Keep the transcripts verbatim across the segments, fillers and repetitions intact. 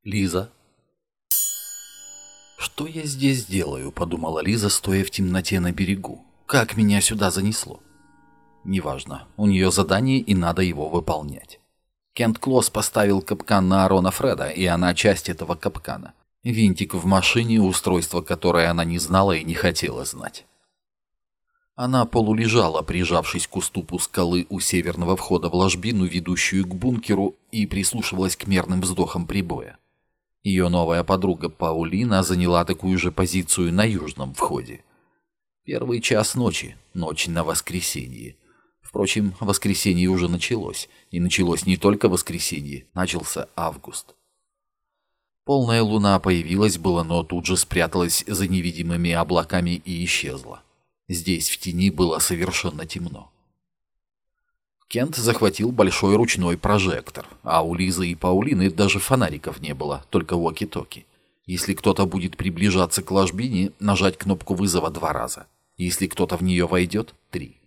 Лиза. «Что я здесь делаю?» — подумала Лиза, стоя в темноте на берегу. «Как меня сюда занесло?» Неважно, у нее задание, и надо его выполнять. Кент Клосс поставил капкан на Аарона Фреда, и она часть этого капкана. Винтик в машине, устройство, которое она не знала и не хотела знать. Она полулежала, прижавшись к уступу скалы у северного входа в ложбину, ведущую к бункеру, и прислушивалась к мерным вздохам прибоя. Ее новая подруга Паулина заняла такую же позицию на южном входе. Первый час ночи, ночь на воскресенье. Впрочем, воскресенье уже началось, и началось не только воскресенье, начался август. Полная луна появилась было, но тут же спряталась за невидимыми облаками и исчезла. Здесь в тени было совершенно темно. Кент захватил большой ручной прожектор, а у Лизы и Паулины даже фонариков не было, только уоки-токи. Если кто-то будет приближаться к ложбине, нажать кнопку вызова два раза. Если кто-то в нее войдет — три.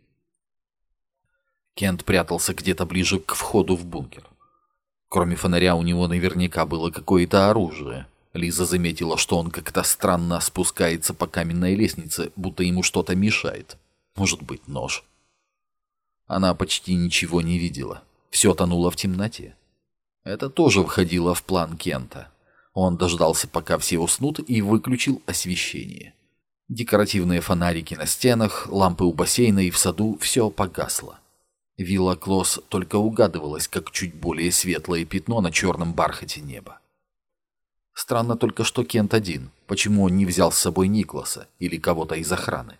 Кент прятался где-то ближе к входу в бункер. Кроме фонаря у него наверняка было какое-то оружие. Лиза заметила, что он как-то странно спускается по каменной лестнице, будто ему что-то мешает. Может быть, нож. Она почти ничего не видела. Все тонуло в темноте. Это тоже входило в план Кента. Он дождался, пока все уснут, и выключил освещение. Декоративные фонарики на стенах, лампы у бассейна и в саду — все погасло. Вилла Клосс только угадывалась, как чуть более светлое пятно на черном бархате неба. Странно только, что Кент один. Почему он не взял с собой Никласа или кого-то из охраны?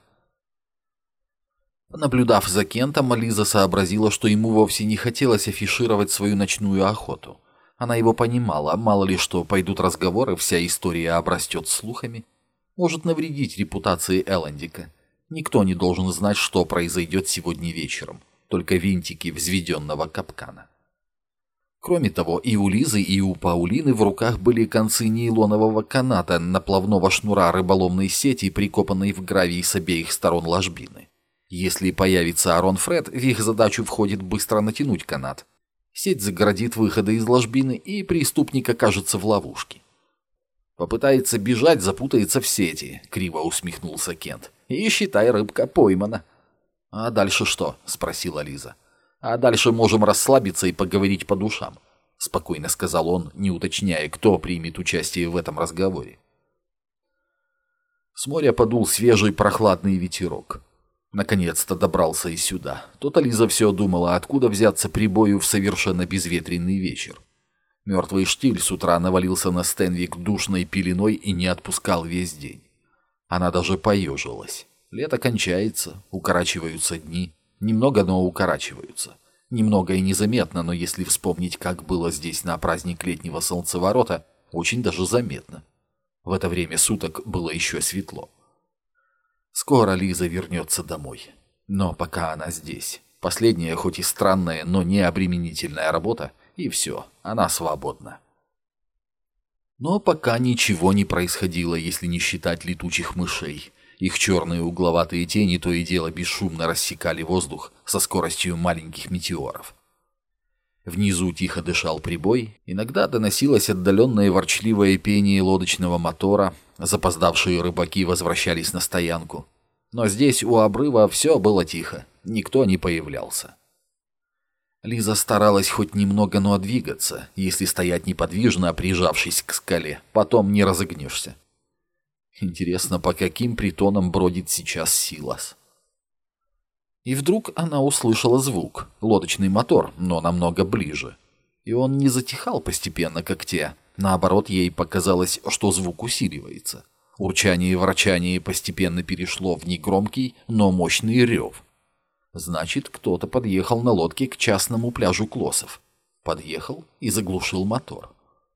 Наблюдав за Кентом, Лиза сообразила, что ему вовсе не хотелось афишировать свою ночную охоту. Она его понимала, мало ли что пойдут разговоры, вся история обрастет слухами. Может навредить репутации Эллендика. Никто не должен знать, что произойдет сегодня вечером. Только винтики взведенного капкана. Кроме того, и у Лизы, и у Паулины в руках были концы нейлонового каната наплавного шнура рыболовной сети, прикопанной в гравий с обеих сторон ложбины. Если появится Аарон Фред, в их задачу входит быстро натянуть канат. Сеть загородит выходы из ложбины, и преступник окажется в ловушке. «Попытается бежать, запутается в сети», — криво усмехнулся Кент. «И считай, рыбка поймана». «А дальше что?» — спросила Лиза. «А дальше можем расслабиться и поговорить по душам», — спокойно сказал он, не уточняя, кто примет участие в этом разговоре. С моря подул свежий прохладный ветерок. Наконец-то добрался и сюда. То-то Лиза все думала, откуда взяться прибою в совершенно безветренный вечер. Мертвый штиль с утра навалился на Стенвик душной пеленой и не отпускал весь день. Она даже поежилась. Лето кончается, укорачиваются дни. Немного, но укорачиваются. Немного и незаметно, но если вспомнить, как было здесь на праздник летнего солнцеворота, очень даже заметно. В это время суток было еще светло. Скоро Лиза вернется домой. Но пока она здесь. Последняя, хоть и странная, но не обременительная работа, и все, она свободна. Но пока ничего не происходило, если не считать летучих мышей. Их черные угловатые тени то и дело бесшумно рассекали воздух со скоростью маленьких метеоров. Внизу тихо дышал прибой, иногда доносилось отдаленное ворчливое пение лодочного мотора, запоздавшие рыбаки возвращались на стоянку. Но здесь у обрыва все было тихо, никто не появлялся. Лиза старалась хоть немного, но двигаться, если стоять неподвижно, прижавшись к скале, потом не разогнешься. Интересно, по каким притонам бродит сейчас Силас? И вдруг она услышала звук, лодочный мотор, но намного ближе. И он не затихал постепенно, как те. Наоборот, ей показалось, что звук усиливается. Урчание и ворчание постепенно перешло в негромкий, но мощный рев. Значит, кто-то подъехал на лодке к частному пляжу Клоссов. Подъехал и заглушил мотор.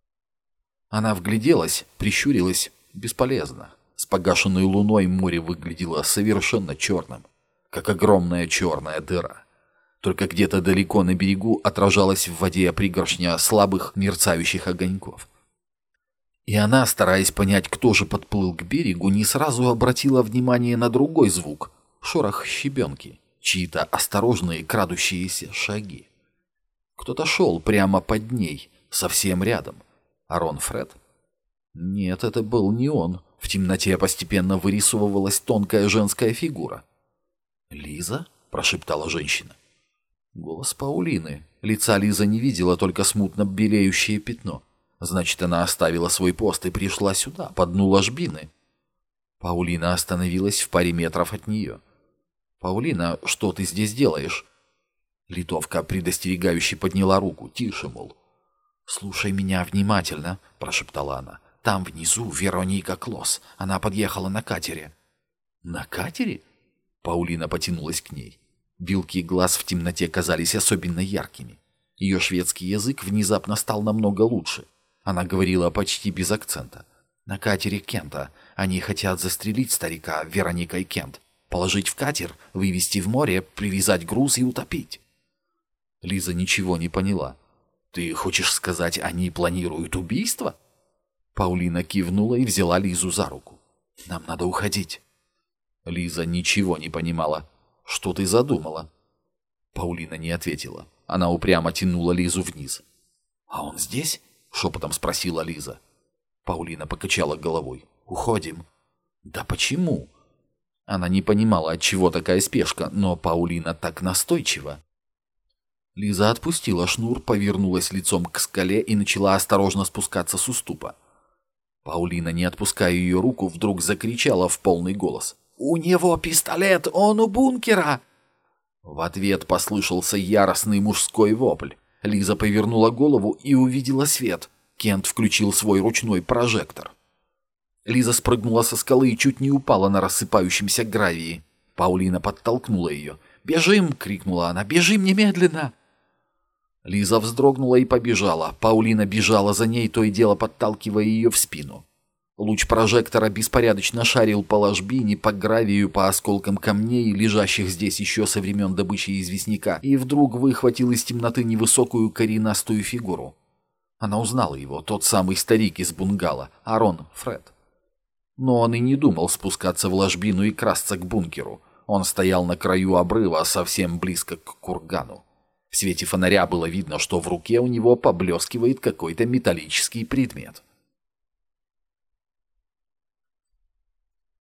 Она вгляделась, прищурилась. Бесполезно. С погашенной луной море выглядело совершенно черным, как огромная черная дыра. Только где-то далеко на берегу отражалась в воде пригоршня слабых мерцающих огоньков. И она, стараясь понять, кто же подплыл к берегу, не сразу обратила внимание на другой звук — шорох щебенки, чьи-то осторожные крадущиеся шаги. Кто-то шел прямо под ней, совсем рядом. Арон Фред? Нет, это был не он. В темноте постепенно вырисовывалась тонкая женская фигура. «Лиза?» – прошептала женщина. Голос Паулины. Лица Лиза не видела, только смутно белеющее пятно. Значит, она оставила свой пост и пришла сюда, по дну ложбины. Паулина остановилась в паре метров от нее. «Паулина, что ты здесь делаешь?» Литовка предостерегающе подняла руку. «Тише, мол». «Слушай меня внимательно», – прошептала она. «Там внизу Вероника Клосс. Она подъехала на катере». «На катере?» Паулина потянулась к ней. Белки глаз в темноте казались особенно яркими. Ее шведский язык внезапно стал намного лучше. Она говорила почти без акцента. «На катере Кента. Они хотят застрелить старика Вероника и Кент. Положить в катер, вывести в море, привязать груз и утопить». Лиза ничего не поняла. «Ты хочешь сказать, они планируют убийство?» Паулина кивнула и взяла Лизу за руку. «Нам надо уходить». Лиза ничего не понимала. «Что ты задумала?» Паулина не ответила. Она упрямо тянула Лизу вниз. «А он здесь?» — шепотом спросила Лиза. Паулина покачала головой. «Уходим». «Да почему?» Она не понимала, отчего такая спешка, но Паулина так настойчива. Лиза отпустила шнур, повернулась лицом к скале и начала осторожно спускаться с уступа. Паулина, не отпуская ее руку, вдруг закричала в полный голос. «У него пистолет! Он у бункера!» В ответ послышался яростный мужской вопль. Лиза повернула голову и увидела свет. Кент включил свой ручной прожектор. Лиза спрыгнула со скалы и чуть не упала на рассыпающемся гравии. Паулина подтолкнула ее. «Бежим!» — крикнула она. «Бежим немедленно!» Лиза вздрогнула и побежала. Паулина бежала за ней, то и дело подталкивая ее в спину. Луч прожектора беспорядочно шарил по ложбине, по гравию, по осколкам камней, лежащих здесь еще со времен добычи известняка, и вдруг выхватил из темноты невысокую коренастую фигуру. Она узнала его, тот самый старик из бунгало, Арон Фред. Но он и не думал спускаться в ложбину и красться к бункеру. Он стоял на краю обрыва, совсем близко к кургану. В свете фонаря было видно, что в руке у него поблескивает какой-то металлический предмет.